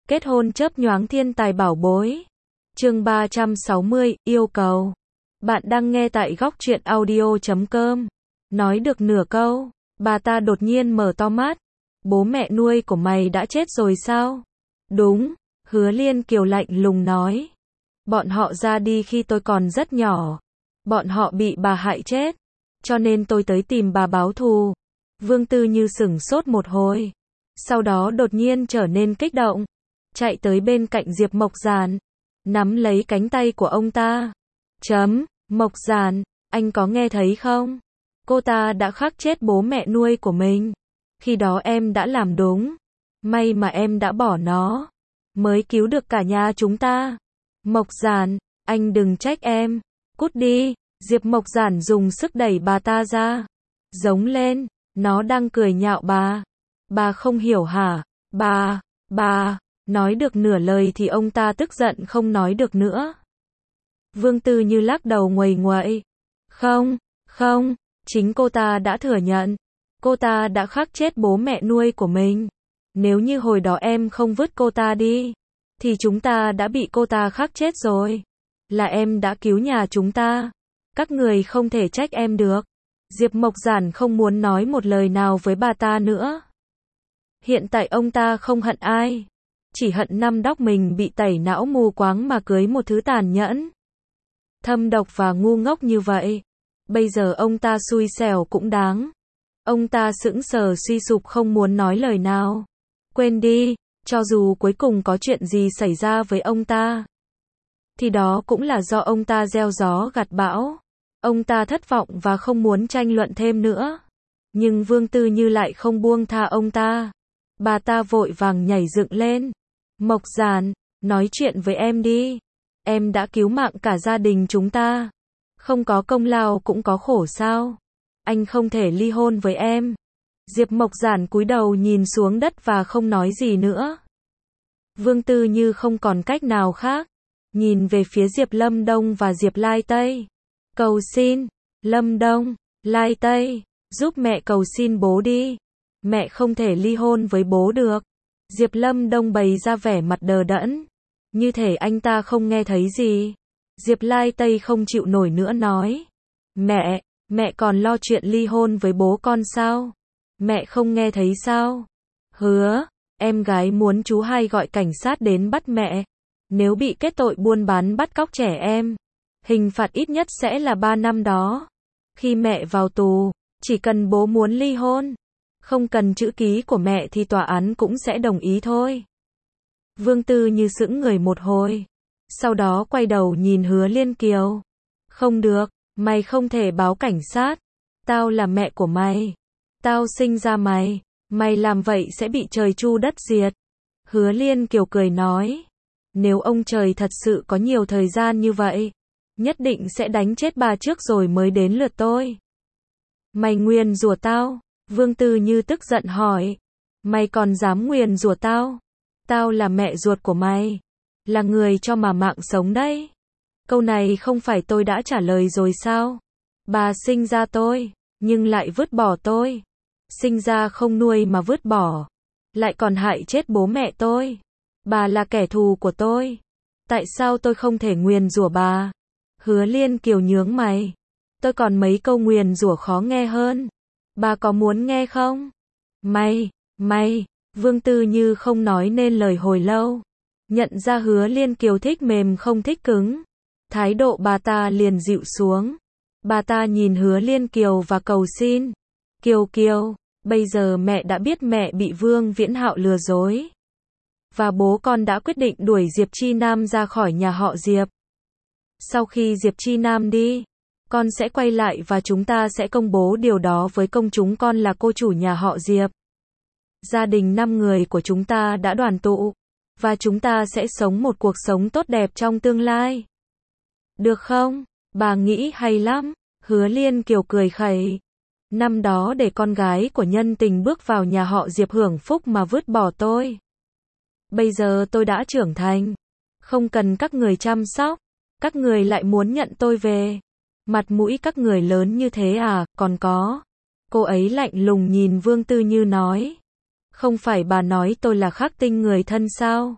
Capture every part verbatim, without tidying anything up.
Kết hôn chớp nhoáng thiên tài bảo bối. Chương ba trăm sáu mươi, yêu cầu. Bạn đang nghe tại góc truyện audio chấm com. Nói được nửa câu, bà ta đột nhiên mở to mắt. Bố mẹ nuôi của mày đã chết rồi sao? Đúng, Hứa Liên Kiều lạnh lùng nói. Bọn họ ra đi khi tôi còn rất nhỏ. Bọn họ bị bà hại chết. Cho nên tôi tới tìm bà báo thù. Vương Tư Như sửng sốt một hồi. Sau đó đột nhiên trở nên kích động. Chạy tới bên cạnh Diệp Mộc Giản. Nắm lấy cánh tay của ông ta. Chấm, Mộc Giản, anh có nghe thấy không? Cô ta đã khắc chết bố mẹ nuôi của mình. Khi đó em đã làm đúng. May mà em đã bỏ nó. Mới cứu được cả nhà chúng ta. Mộc Giản, anh đừng trách em. Cút đi. Diệp Mộc Giản dùng sức đẩy bà ta ra. Giống lên. Nó đang cười nhạo bà. Bà không hiểu hả? Bà, bà. Nói được nửa lời thì ông ta tức giận không nói được nữa. Vương Tư Như lắc đầu nguầy nguậy. Không, không, chính cô ta đã thừa nhận. Cô ta đã khắc chết bố mẹ nuôi của mình. Nếu như hồi đó em không vứt cô ta đi, thì chúng ta đã bị cô ta khắc chết rồi. Là em đã cứu nhà chúng ta. Các người không thể trách em được. Diệp Mộc Giản không muốn nói một lời nào với bà ta nữa. Hiện tại ông ta không hận ai. Chỉ hận năm đóc mình bị tẩy não mù quáng mà cưới một thứ tàn nhẫn, thâm độc và ngu ngốc như vậy. Bây giờ ông ta xui xẻo cũng đáng. Ông ta sững sờ suy sụp không muốn nói lời nào. Quên đi, cho dù cuối cùng có chuyện gì xảy ra với ông ta, thì đó cũng là do ông ta gieo gió gặt bão. Ông ta thất vọng và không muốn tranh luận thêm nữa. Nhưng Vương Tư Như lại không buông tha ông ta. Bà ta vội vàng nhảy dựng lên. Mộc Giản, nói chuyện với em đi. Em đã cứu mạng cả gia đình chúng ta. Không có công lao cũng có khổ sao? Anh không thể ly hôn với em. Diệp Mộc Giản cúi đầu nhìn xuống đất và không nói gì nữa. Vương Tư Như không còn cách nào khác. Nhìn về phía Diệp Lâm Đông và Diệp Lai Tây. Cầu xin, Lâm Đông, Lai Tây, giúp mẹ cầu xin bố đi. Mẹ không thể ly hôn với bố được. Diệp Lâm Đông bày ra vẻ mặt đờ đẫn. Như thể anh ta không nghe thấy gì. Diệp Lai Tây không chịu nổi nữa nói. Mẹ, mẹ còn lo chuyện ly hôn với bố con sao? Mẹ không nghe thấy sao? Hứa, em gái muốn chú hai gọi cảnh sát đến bắt mẹ. Nếu bị kết tội buôn bán bắt cóc trẻ em, hình phạt ít nhất sẽ là ba năm đó. Khi mẹ vào tù, chỉ cần bố muốn ly hôn, không cần chữ ký của mẹ thì tòa án cũng sẽ đồng ý thôi. Vương Tư Như sững người một hồi. Sau đó quay đầu nhìn Hứa Liên Kiều. Không được, mày không thể báo cảnh sát. Tao là mẹ của mày. Tao sinh ra mày. Mày làm vậy sẽ bị trời chu đất diệt. Hứa Liên Kiều cười nói. Nếu ông trời thật sự có nhiều thời gian như vậy, nhất định sẽ đánh chết bà trước rồi mới đến lượt tôi. Mày nguyền rủa tao? Vương Tư Như tức giận hỏi. Mày còn dám nguyền rủa tao? Tao là mẹ ruột của mày. Là người cho mà mạng sống đấy. Câu này không phải tôi đã trả lời rồi sao? Bà sinh ra tôi, nhưng lại vứt bỏ tôi. Sinh ra không nuôi mà vứt bỏ. Lại còn hại chết bố mẹ tôi. Bà là kẻ thù của tôi. Tại sao tôi không thể nguyền rủa bà? Hứa Liên Kiều nhướng mày. Tôi còn mấy câu nguyền rủa khó nghe hơn. Bà có muốn nghe không? Mày, mày, Vương Tư Như không nói nên lời hồi lâu. Nhận ra Hứa Liên Kiều thích mềm không thích cứng. Thái độ bà ta liền dịu xuống. Bà ta nhìn Hứa Liên Kiều và cầu xin. Kiều Kiều, bây giờ mẹ đã biết mẹ bị Vương Viễn Hạo lừa dối. Và bố con đã quyết định đuổi Diệp Chi Nam ra khỏi nhà họ Diệp. Sau khi Diệp Chi Nam đi, con sẽ quay lại và chúng ta sẽ công bố điều đó với công chúng, con là cô chủ nhà họ Diệp. Gia đình năm người của chúng ta đã đoàn tụ, và chúng ta sẽ sống một cuộc sống tốt đẹp trong tương lai. Được không? Bà nghĩ hay lắm. Hứa Liên Kiều cười khẩy. Năm đó để con gái của nhân tình bước vào nhà họ Diệp hưởng phúc mà vứt bỏ tôi. Bây giờ tôi đã trưởng thành. Không cần các người chăm sóc. Các người lại muốn nhận tôi về. Mặt mũi các người lớn như thế à? Còn có. Cô ấy lạnh lùng nhìn Vương Tư Như nói. Không phải bà nói tôi là khắc tinh người thân sao?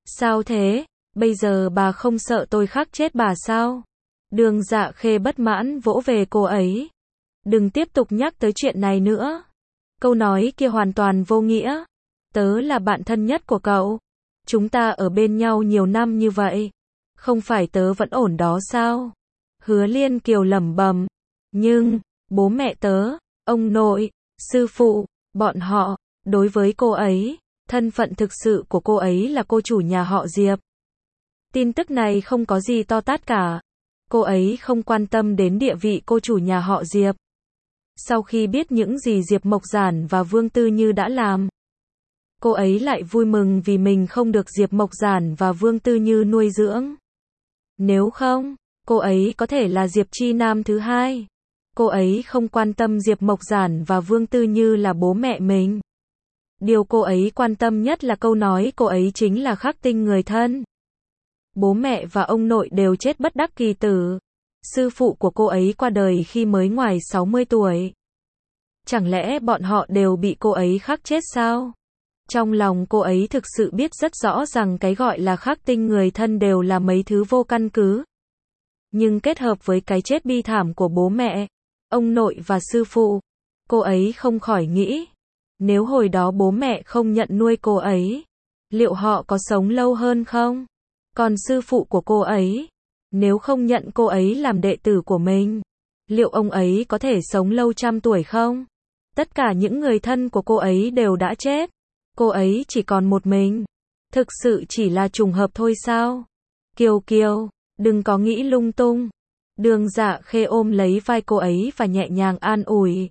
Sao thế? Bây giờ bà không sợ tôi khắc chết bà sao? Đường Dạ Khê bất mãn vỗ về cô ấy. Đừng tiếp tục nhắc tới chuyện này nữa. Câu nói kia hoàn toàn vô nghĩa. Tớ là bạn thân nhất của cậu. Chúng ta ở bên nhau nhiều năm như vậy. Không phải tớ vẫn ổn đó sao? Hứa Liên Kiều lẩm bẩm. Nhưng, bố mẹ tớ, ông nội, sư phụ, bọn họ, đối với cô ấy, thân phận thực sự của cô ấy là cô chủ nhà họ Diệp. Tin tức này không có gì to tát cả. Cô ấy không quan tâm đến địa vị cô chủ nhà họ Diệp. Sau khi biết những gì Diệp Mộc Giản và Vương Tư Như đã làm, cô ấy lại vui mừng vì mình không được Diệp Mộc Giản và Vương Tư Như nuôi dưỡng. Nếu không, cô ấy có thể là Diệp Chi Nam thứ hai. Cô ấy không quan tâm Diệp Mộc Giản và Vương Tư Như là bố mẹ mình. Điều cô ấy quan tâm nhất là câu nói cô ấy chính là khắc tinh người thân. Bố mẹ và ông nội đều chết bất đắc kỳ tử. Sư phụ của cô ấy qua đời khi mới ngoài sáu mươi tuổi. Chẳng lẽ bọn họ đều bị cô ấy khắc chết sao? Trong lòng cô ấy thực sự biết rất rõ rằng cái gọi là khắc tinh người thân đều là mấy thứ vô căn cứ. Nhưng kết hợp với cái chết bi thảm của bố mẹ, ông nội và sư phụ, cô ấy không khỏi nghĩ, nếu hồi đó bố mẹ không nhận nuôi cô ấy, liệu họ có sống lâu hơn không? Còn sư phụ của cô ấy, nếu không nhận cô ấy làm đệ tử của mình, liệu ông ấy có thể sống lâu trăm tuổi không? Tất cả những người thân của cô ấy đều đã chết. Cô ấy chỉ còn một mình. Thực sự chỉ là trùng hợp thôi sao? Kiều Kiều, đừng có nghĩ lung tung. Đường Dạ Khê ôm lấy vai cô ấy và nhẹ nhàng an ủi.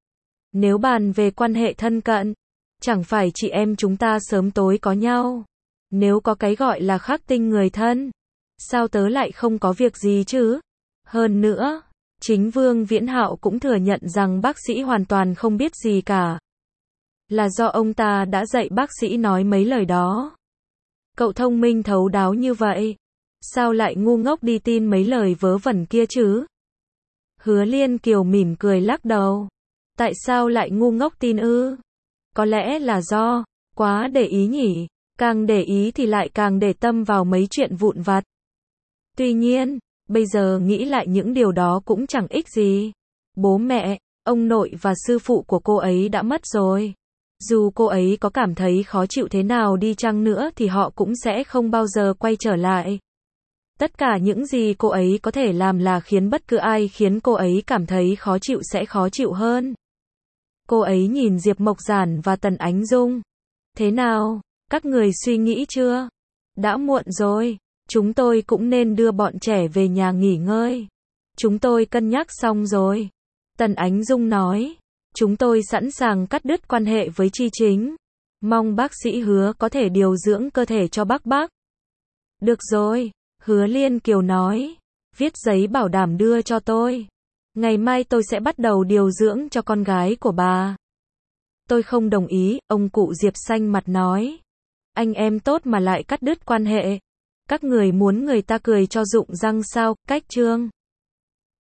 Nếu bàn về quan hệ thân cận, chẳng phải chị em chúng ta sớm tối có nhau. Nếu có cái gọi là khắc tinh người thân, sao tớ lại không có việc gì chứ? Hơn nữa, chính Vương Viễn Hạo cũng thừa nhận rằng bác sĩ hoàn toàn không biết gì cả. Là do ông ta đã dạy bác sĩ nói mấy lời đó. Cậu thông minh thấu đáo như vậy, sao lại ngu ngốc đi tin mấy lời vớ vẩn kia chứ? Hứa Liên Kiều mỉm cười lắc đầu. Tại sao lại ngu ngốc tin ư? Có lẽ là do quá để ý nhỉ, càng để ý thì lại càng để tâm vào mấy chuyện vụn vặt. Tuy nhiên, bây giờ nghĩ lại những điều đó cũng chẳng ích gì. Bố mẹ, ông nội và sư phụ của cô ấy đã mất rồi. Dù cô ấy có cảm thấy khó chịu thế nào đi chăng nữa thì họ cũng sẽ không bao giờ quay trở lại. Tất cả những gì cô ấy có thể làm là khiến bất cứ ai khiến cô ấy cảm thấy khó chịu sẽ khó chịu hơn. Cô ấy nhìn Diệp Mộc Giản và Tần Ánh Dung. Thế nào, các người suy nghĩ chưa? Đã muộn rồi, chúng tôi cũng nên đưa bọn trẻ về nhà nghỉ ngơi. Chúng tôi cân nhắc xong rồi. Tần Ánh Dung nói. Chúng tôi sẵn sàng cắt đứt quan hệ với Chi Chính. Mong bác sĩ Hứa có thể điều dưỡng cơ thể cho bác bác. Được rồi, Hứa Liên Kiều nói. Viết giấy bảo đảm đưa cho tôi. Ngày mai tôi sẽ bắt đầu điều dưỡng cho con gái của bà. Tôi không đồng ý, ông cụ Diệp xanh mặt nói. Anh em tốt mà lại cắt đứt quan hệ. Các người muốn người ta cười cho rụng răng sao, cách chương.